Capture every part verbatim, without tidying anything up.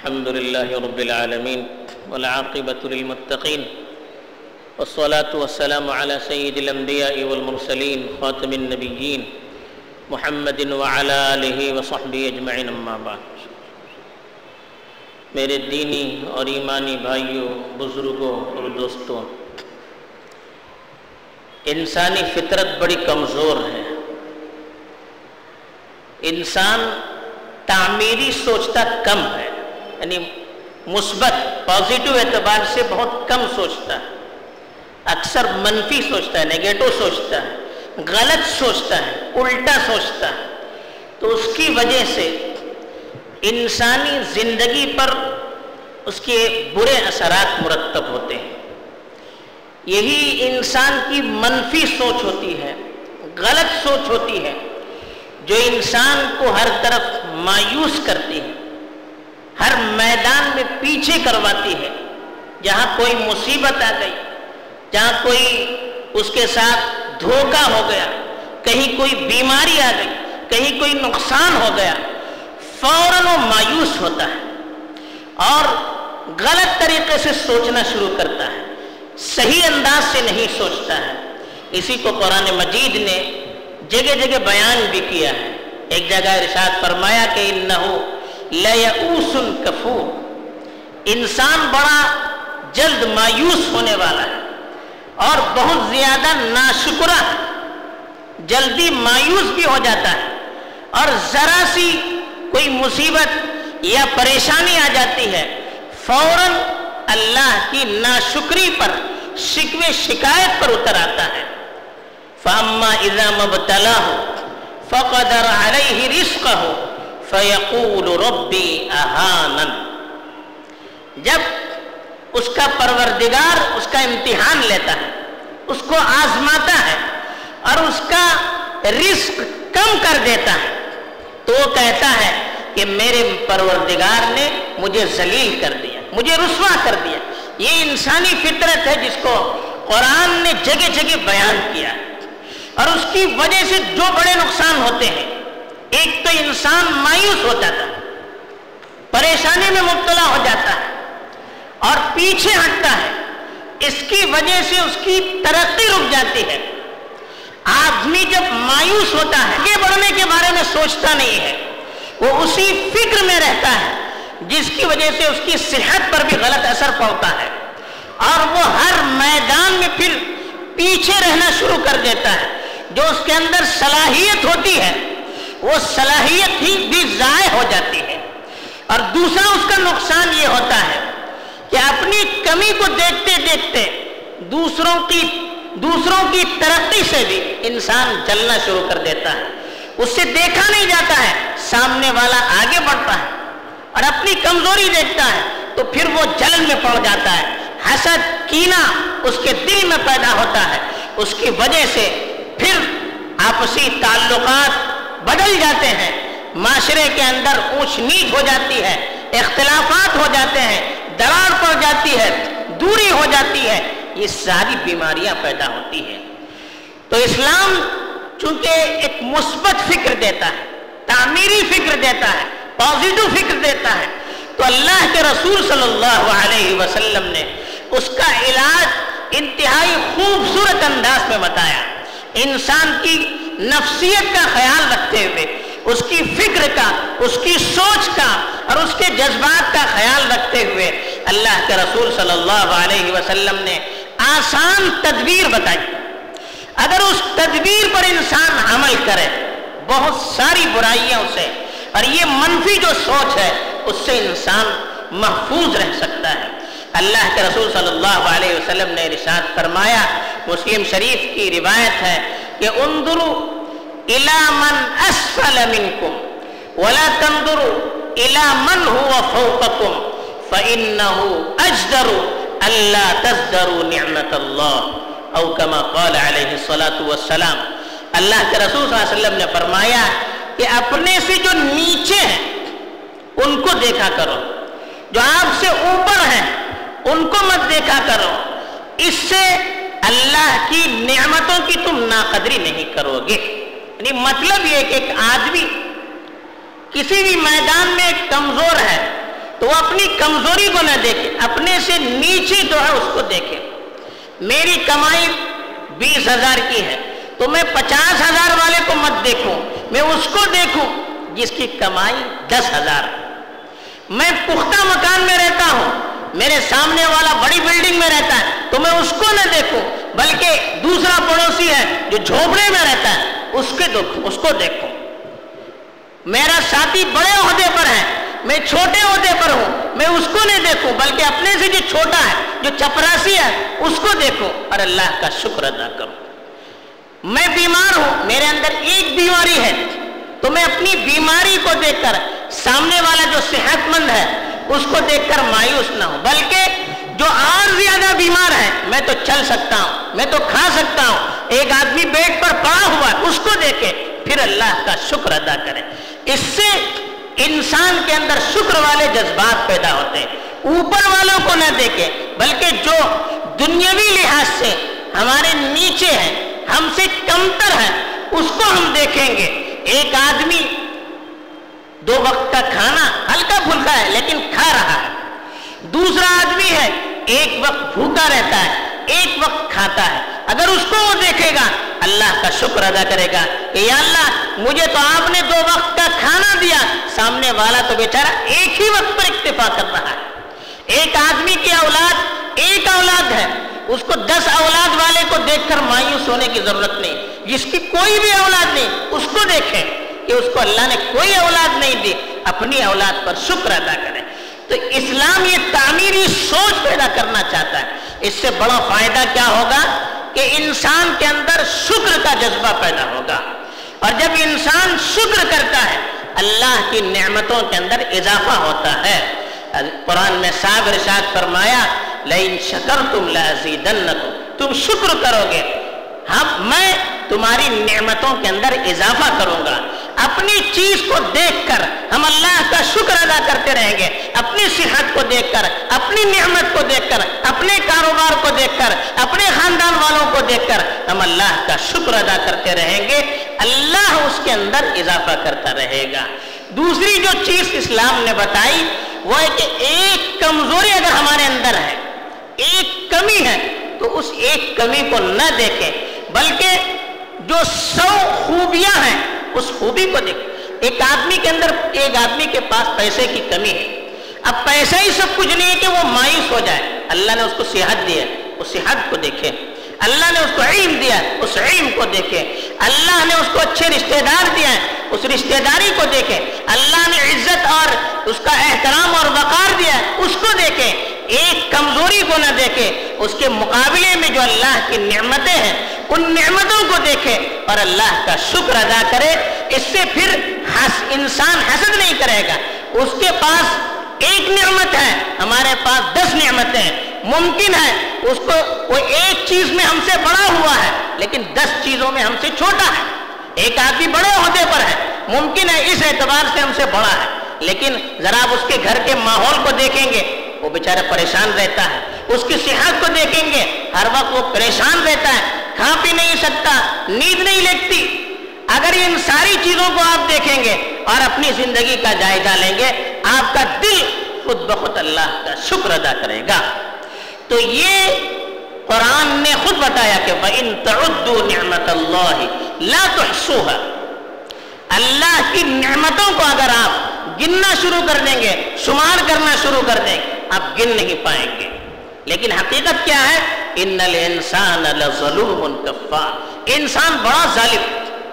الحمد لله رب العالمين والعاقبة للمتقين والصلاة والسلام على سيد الأنبياء والمرسلين خاتم النبيين محمد وعلى آله وصحبه اجمعین اما بعد۔ میرے دینی اور ایمانی بھائیوں، بزرگوں اور دوستوں، انسانی فطرت بڑی کمزور ہے۔ انسان تعمیری سوچتا کم ہے، یعنی مثبت پازیٹو اعتبار سے بہت کم سوچتا ہے، اکثر منفی سوچتا ہے، نیگیٹو سوچتا ہے، غلط سوچتا ہے، الٹا سوچتا ہے۔ تو اس کی وجہ سے انسانی زندگی پر اس کے برے اثرات مرتب ہوتے ہیں۔ یہی انسان کی منفی سوچ ہوتی ہے، غلط سوچ ہوتی ہے، جو انسان کو ہر طرف مایوس کرتی ہے، ہر میدان میں پیچھے کرواتی ہے۔ جہاں کوئی مصیبت آ گئی، جہاں کوئی اس کے ساتھ دھوکہ ہو گیا، کہیں کوئی بیماری آ گئی، کہیں کوئی نقصان ہو گیا، فوراً وہ مایوس ہوتا ہے اور غلط طریقے سے سوچنا شروع کرتا ہے، صحیح انداز سے نہیں سوچتا ہے۔ اسی کو قرآن مجید نے جگہ جگہ بیان بھی کیا ہے۔ ایک جگہ ارشاد فرمایا کہ انہو لیئوس کفور، انسان بڑا جلد مایوس ہونے والا ہے اور بہت زیادہ ناشکرا ہے، جلدی مایوس بھی ہو جاتا ہے، اور ذرا سی کوئی مصیبت یا پریشانی آ جاتی ہے، فوراً اللہ کی ناشکری پر، شکوے شکایت پر اتر آتا ہے۔ فَأَمَّا إِذَا مَبْتَلَاهُ فَقَدَرَ عَلَيْهِ رِزْقَهُ فَيَقُولُ رَبِّي أَهَانَنِ، جب اس کا پروردگار اس کا امتحان لیتا ہے، اس کو آزماتا ہے اور اس کا رزق کم کر دیتا ہے، تو وہ کہتا ہے کہ میرے پروردگار نے مجھے ذلیل کر دیا، مجھے رسوا کر دیا۔ یہ انسانی فطرت ہے جس کو قرآن نے جگہ جگہ بیان کیا ہے، اور اس کی وجہ سے جو بڑے نقصان ہوتے ہیں، ایک تو انسان مایوس ہو جاتا ہے، پریشانی میں مبتلا ہو جاتا ہے اور پیچھے ہٹتا ہے۔ اس کی وجہ سے اس کی ترقی رک جاتی ہے۔ آدمی جب مایوس ہوتا ہے، آگے بڑھنے کے بارے میں سوچتا نہیں ہے، وہ اسی فکر میں رہتا ہے جس کی وجہ سے اس کی صحت پر بھی غلط اثر پڑتا ہے، اور وہ ہر میدان میں پھر پیچھے رہنا شروع کر دیتا ہے۔ جو اس کے اندر صلاحیت ہوتی ہے، وہ صلاحیت ہی بھی ضائع ہو جاتی ہے۔ اور دوسرا اس کا نقصان یہ ہوتا ہے کہ اپنی کمی کو دیکھتے دیکھتے دوسروں کی دوسروں کی ترقی سے بھی انسان جلنا شروع کر دیتا ہے۔ اس سے دیکھا نہیں جاتا ہے، سامنے والا آگے بڑھتا ہے اور اپنی کمزوری دیکھتا ہے تو پھر وہ جلن میں پڑ جاتا ہے، حسد، کینہ اس کے دل میں پیدا ہوتا ہے۔ اس کی وجہ سے پھر آپسی تعلقات بدل جاتے ہیں، معاشرے کے اندر اونچ نیچ ہو جاتی ہے، اختلافات ہو جاتے ہیں، دراڑ پڑ جاتی ہے، دوری ہو جاتی ہے، یہ ساری بیماریاں پیدا ہوتی ہیں۔ تو اسلام چونکہ ایک مثبت فکر دیتا ہے، تعمیری فکر دیتا ہے، پازیٹو فکر دیتا ہے، تو اللہ کے رسول صلی اللہ علیہ وسلم نے اس کا علاج انتہائی خوبصورت انداز میں بتایا۔ انسان کی نفسیت کا خیال رکھتے ہوئے، اس کی فکر کا، اس کی سوچ کا اور اس کے جذبات کا خیال رکھتے ہوئے اللہ کے رسول صلی اللہ علیہ وسلم نے آسان تدبیر بتائی۔ اگر اس تدبیر پر انسان عمل کرے، بہت ساری برائیوں سے اور یہ منفی جو سوچ ہے اس سے انسان محفوظ رہ سکتا ہے۔ اللہ کے رسول صلی اللہ علیہ وسلم نے ارشاد فرمایا، مسلم شریف کی روایت ہے کہ انظروا الی من اسفل منکم ولا تنظروا الی من هو فوقکم فانه اجدر الا تزدروا نعمت اللہ، او کما قال علیہ الصلاۃ والسلام۔ اللہ کے رسول صلی اللہ علیہ وسلم نے فرمایا کہ اپنے سے جو نیچے ہیں ان کو دیکھا کرو، جو آپ سے اوپر ہیں ان کو مت دیکھا کرو، اس سے اللہ کی نعمتوں کی تم ناقدری نہیں کرو گے۔ یعنی مطلب یہ کہ ایک آدمی کسی بھی میدان میں کمزور ہے، تو وہ اپنی کمزوری کو نہ دیکھے، اپنے سے نیچے جو ہے اس کو دیکھے. میری کمائی بیس ہزار کی ہے تو میں پچاس ہزار والے کو مت دیکھوں، میں اس کو دیکھوں جس کی کمائی دس ہزار. میں پختہ مکان میں رہتا ہوں، میرے سامنے والا بڑی بلڈنگ میں رہتا ہے تو میں اس کو نہ دیکھوں بلکہ دوسرا پڑوسی ہے جو جھونپڑے میں رہتا ہے اس کے دیکھوں اس کو دیکھوں. میرا ساتھی بڑے عہدے پر ہے، میں چھوٹے عہدے پر ہوں، میں اس کو نہیں دیکھوں بلکہ اپنے سے جو چھوٹا ہے، جو چپراسی ہے اس کو دیکھوں اور اللہ کا شکر ادا کروں. میں بیمار ہوں، میرے اندر ایک بیماری ہے تو میں اپنی بیماری کو دیکھ کر سامنے والا جو صحت مند ہے اس کو دیکھ کر مایوس نہ ہوں بلکہ جو اور زیادہ بیمار ہے، میں تو چل سکتا ہوں، میں تو کھا سکتا ہوں، ایک آدمی بیڈ پر پڑا ہوا ہے اس کو دیکھے پھر اللہ کا شکر ادا کرے. اس سے انسان کے اندر شکر والے جذبات پیدا ہوتے ہیں. اوپر والوں کو نہ دیکھے بلکہ جو دنیاوی لحاظ سے ہمارے نیچے ہیں، ہم سے کمتر ہے، اس کو ہم دیکھیں گے. ایک آدمی دو وقت کا کھانا ہلکا پھلکا ہے لیکن کھا رہا ہے، دوسرا آدمی ہے ایک وقت بھوکا رہتا ہے، ایک وقت کھاتا ہے. اگر اس کو وہ دیکھے گا اللہ کا شکر ادا کرے گا کہ یا اللہ مجھے تو آپ نے دو وقت کا کھانا دیا، سامنے والا تو بیچارہ ایک ہی وقت پر اکتفا کر رہا ہے. ایک آدمی کی اولاد ایک اولاد ہے، اس کو دس اولاد والے کو دیکھ کر مایوس ہونے کی ضرورت نہیں. جس کی کوئی بھی اولاد نہیں اس کو دیکھیں کہ اس کو اللہ نے کوئی اولاد نہیں دی، اپنی اولاد پر شکر ادا کریں. تو اسلام یہ تعمیری سوچ پیدا کرنا چاہتا ہے. اس سے بڑا فائدہ کیا ہوگا کہ انسان کے اندر شکر کا جذبہ پیدا ہوگا، اور جب انسان شکر کرتا ہے اللہ کی نعمتوں کے اندر اضافہ ہوتا ہے. قرآن میں صاحب ارشاد فرمایا لئن شکرتم لازیدنکم، تم شکر کرو گے ہم میں تمہاری نعمتوں کے اندر اضافہ کروں گا. اپنی چیز کو دیکھ کر ہم اللہ کا شکر ادا کرتے رہیں گے، اپنی صحت کو دیکھ کر، اپنی نعمت کو دیکھ کر، اپنے کاروبار کو دیکھ کر، اپنے خاندان والوں کو دیکھ کر ہم اللہ کا شکر ادا کرتے رہیں گے، اللہ اس کے اندر اضافہ کرتا رہے گا. دوسری جو چیز اسلام نے بتائی وہ ہے کہ ایک کمزوری اگر ہمارے اندر ہے، ایک کمی ہے، تو اس ایک کمی کو نہ دیکھیں بلکہ جو سو خوبیاں ہیں اس خوبی کو دیکھیں. ایک آدمی کے اندر ایک آدمی کے پاس پیسے کی کمی ہے، اب پیسہ ہی سب کچھ نہیں ہے کہ وہ مایوس ہو جائے. اللہ نے اس کو صحت دی ہے، اس صحت کو دیکھے. اللہ نے اس کو علم دیا ہے، اس علم کو دیکھے. اللہ نے اس کو اچھے رشتہ دار دیا ہے، اس رشتہ داری کو دیکھے. اللہ نے عزت اور اس کا احترام اور وقار دیا ہے، اس کو دیکھے. ایک کمزوری کو نہ دیکھے، اس کے مقابلے میں جو اللہ کی نعمتیں ہیں ان نعمتوں کو دیکھے اور اللہ کا شکر ادا کرے. اس سے پھر انسان حسد نہیں کرے گا. اس کے پاس ایک نعمت ہے، ہمارے پاس دس نعمتیں ہیں. ممکن ہے اس کو وہ ایک چیز میں ہم سے بڑا ہوا ہے لیکن دس چیزوں میں ہم سے چھوٹا ہے. ایک آدمی بڑے عہدے پر ہے، ممکن ہے اس اعتبار سے ہم سے بڑا ہے، لیکن ذرا آپ اس کے گھر کے ماحول کو دیکھیں گے وہ بیچارہ پریشان رہتا ہے. اس کی صحت کو دیکھیں گے ہر وقت وہ پریشان رہتا ہے، کھا پی نہیں سکتا، نیند نہیں لگتی. اگر ان ساری چیزوں کو آپ دیکھیں گے اور اپنی زندگی کا جائزہ لیں گے آپ کا دل خود بخود اللہ کا شکر ادا کرے گا. تو یہ قرآن نے خود بتایا کہ وَإِن تَعُدُّوا نِعْمَةَ اللَّهِ لَا تُحْصُوهَا. اللہ کی نعمتوں کو اگر آپ گننا شروع کر دیں گے، شمار کرنا شروع کر دیں گے، آپ گن نہیں پائیں گے. لیکن حقیقت کیا ہے؟ ان الانسان لظلوم کفار. انسان بڑا ظالم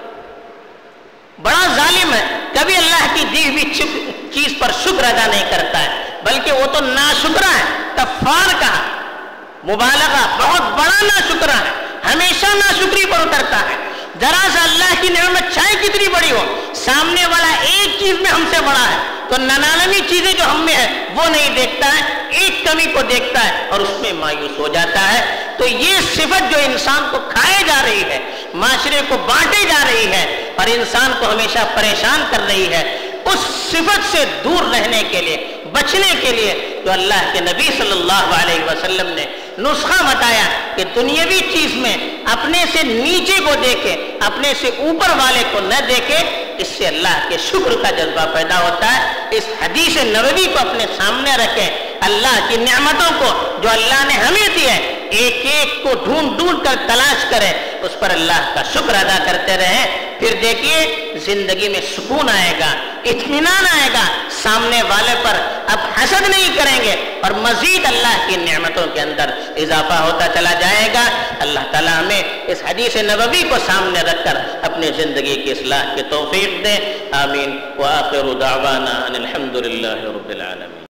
بڑا ظالم ہے، کبھی اللہ کی دی ہوئی چیز پر شکر ادا نہیں کرتا ہے بلکہ وہ تو ناشکرا ہے. کفار کہا مبالغہ، بہت بڑا ناشکرا ہے، ہمیشہ ناشکری پر اترتا ہے. ذرا سا اللہ کی نعمت چاہے کتنی بڑی ہو، سامنے والا ایک چیز میں ہم سے بڑا ہے تو ننانوی چیزیں جو ہم میں ہے وہ نہیں دیکھتا ہے، ایک کمی کو دیکھتا ہے اور اس میں مایوس ہو جاتا ہے. تو یہ صفت جو انسان کو کھائے جا رہی ہے، معاشرے کو بانٹے جا رہی ہے اور انسان کو ہمیشہ پریشان کر رہی ہے، اس صفت سے دور رہنے کے لیے، بچنے کے لیے جو اللہ کے نبی صلی اللہ علیہ وسلم نے نسخہ بتایا کہ دنیاوی چیز میں اپنے سے نیچے کو دیکھے، اپنے سے اوپر والے کو نہ دیکھے، اس سے اللہ کے شکر کا جذبہ پیدا ہوتا ہے. اس حدیث نبوی کو اپنے سامنے رکھیں, اللہ کی نعمتوں کو جو اللہ نے ہمیں دی ہے ایک ایک کو ڈھونڈ ڈھونڈ کر تلاش کریں, اس پر اللہ کا شکر ادا کرتے رہیں. پھر دیکھیے زندگی میں سکون آئے گا, اطمینان آئے گا, سامنے والے پر اب حسد نہیں کریں گے اور مزید اللہ کی نعمتوں کے اندر اضافہ ہوتا چلا جائے گا. اللہ تعالیٰ ہمیں اس حدیث نبوی کو سامنے رکھ کر اپنی زندگی کی اصلاح کی توفیق دے. آمین. وآخر دعوانا ان الحمد للہ رب العالمین.